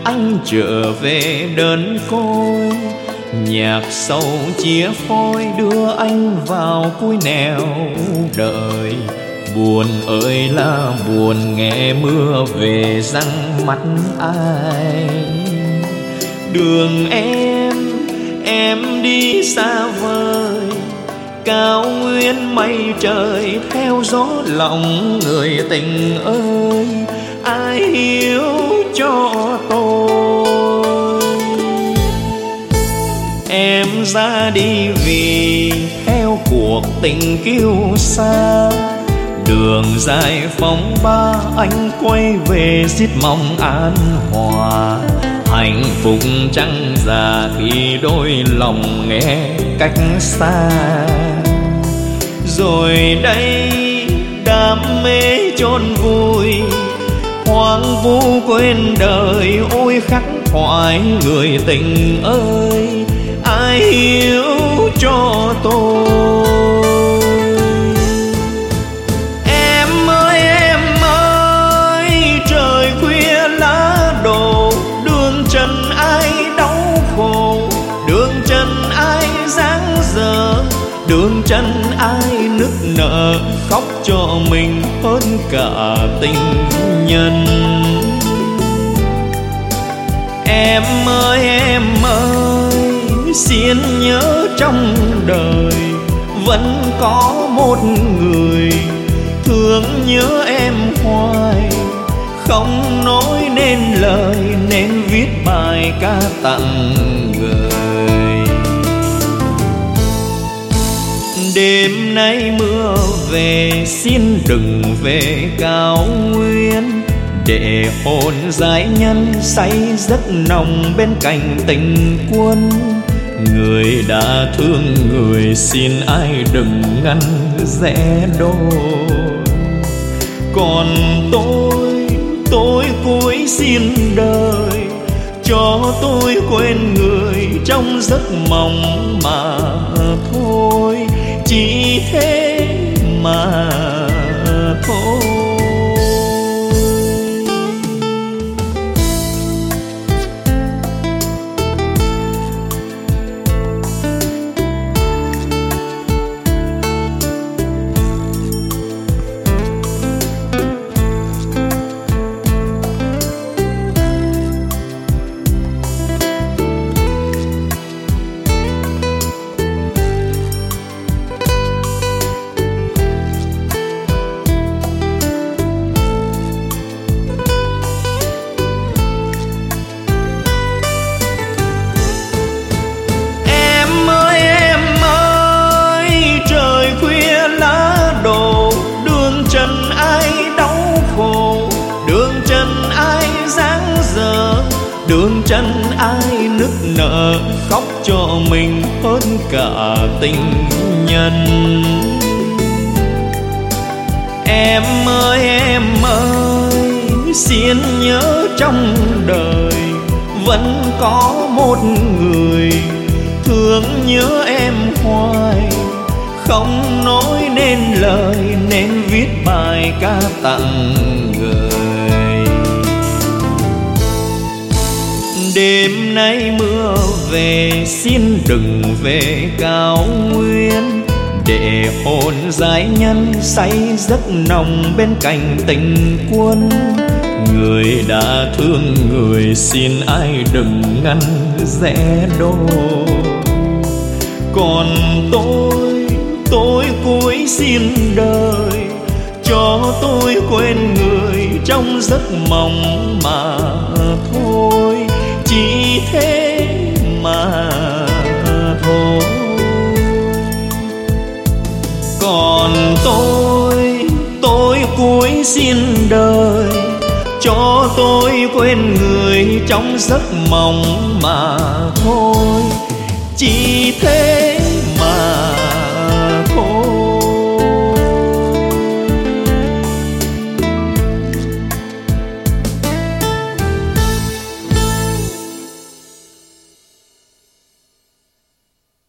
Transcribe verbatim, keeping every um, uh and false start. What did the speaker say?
anh trở về đơn côi. Nhạc sâu chia phôi đưa anh vào cuối nẻo đời. Buồn ơi là buồn nghe mưa về răng mắt ai. Đường em, em đi xa vời, cao nguyên mây trời theo gió lòng người tình ơi. Ai hiểu cho tôi. Em ra đi vì theo cuộc tình kiêu xa. Đường dài phóng ba anh quay về giết mong an hòa. Hạnh phúc chẳng già khi đôi lòng nghe cách xa. Rồi đây đam mê chôn vùi, hoang vu quên đời. Ôi khắc khoải người tình ơi, ai hiểu cho tôi. Em ơi em ơi, trời khuya lá đổ. Đường trần ai đau khổ, đường trần ai dáng dở. Đường trần ai nức nở, khóc cho mình hơn cả tình nhân. Em ơi em ơi, xin nhớ trong đời vẫn có một người thương nhớ em hoài. Không nói nên lời nên viết bài ca tặng người. Đêm nay mưa về xin đừng về cao nguyên. Để hồn giải nhân say giấc nồng bên cạnh tình quân. Người đã thương người xin ai đừng ngăn rẽ đôi. Còn tôi, tôi cúi xin đời, cho tôi quên người trong giấc mộng mà thôi. Chỉ thế mà thôi. Đường chân ai nức nở, khóc cho mình hơn cả tình nhân. Em ơi em ơi, xin nhớ trong đời vẫn có một người thương nhớ em hoài. Không nói nên lời nên viết bài ca tặng người. Đêm nay mưa về xin đừng về cao nguyên. Để hồn giải nhân say giấc nồng bên cạnh tình quân. Người đã thương người xin ai đừng ngăn rẽ đôi. Còn tôi, tôi cúi xin đời, cho tôi quên người trong giấc mộng mà thôi. Chỉ thế mà thôi. Còn tôi, tôi cúi xin đời, cho tôi quên người trong giấc mộng mà thôi. Chỉ thế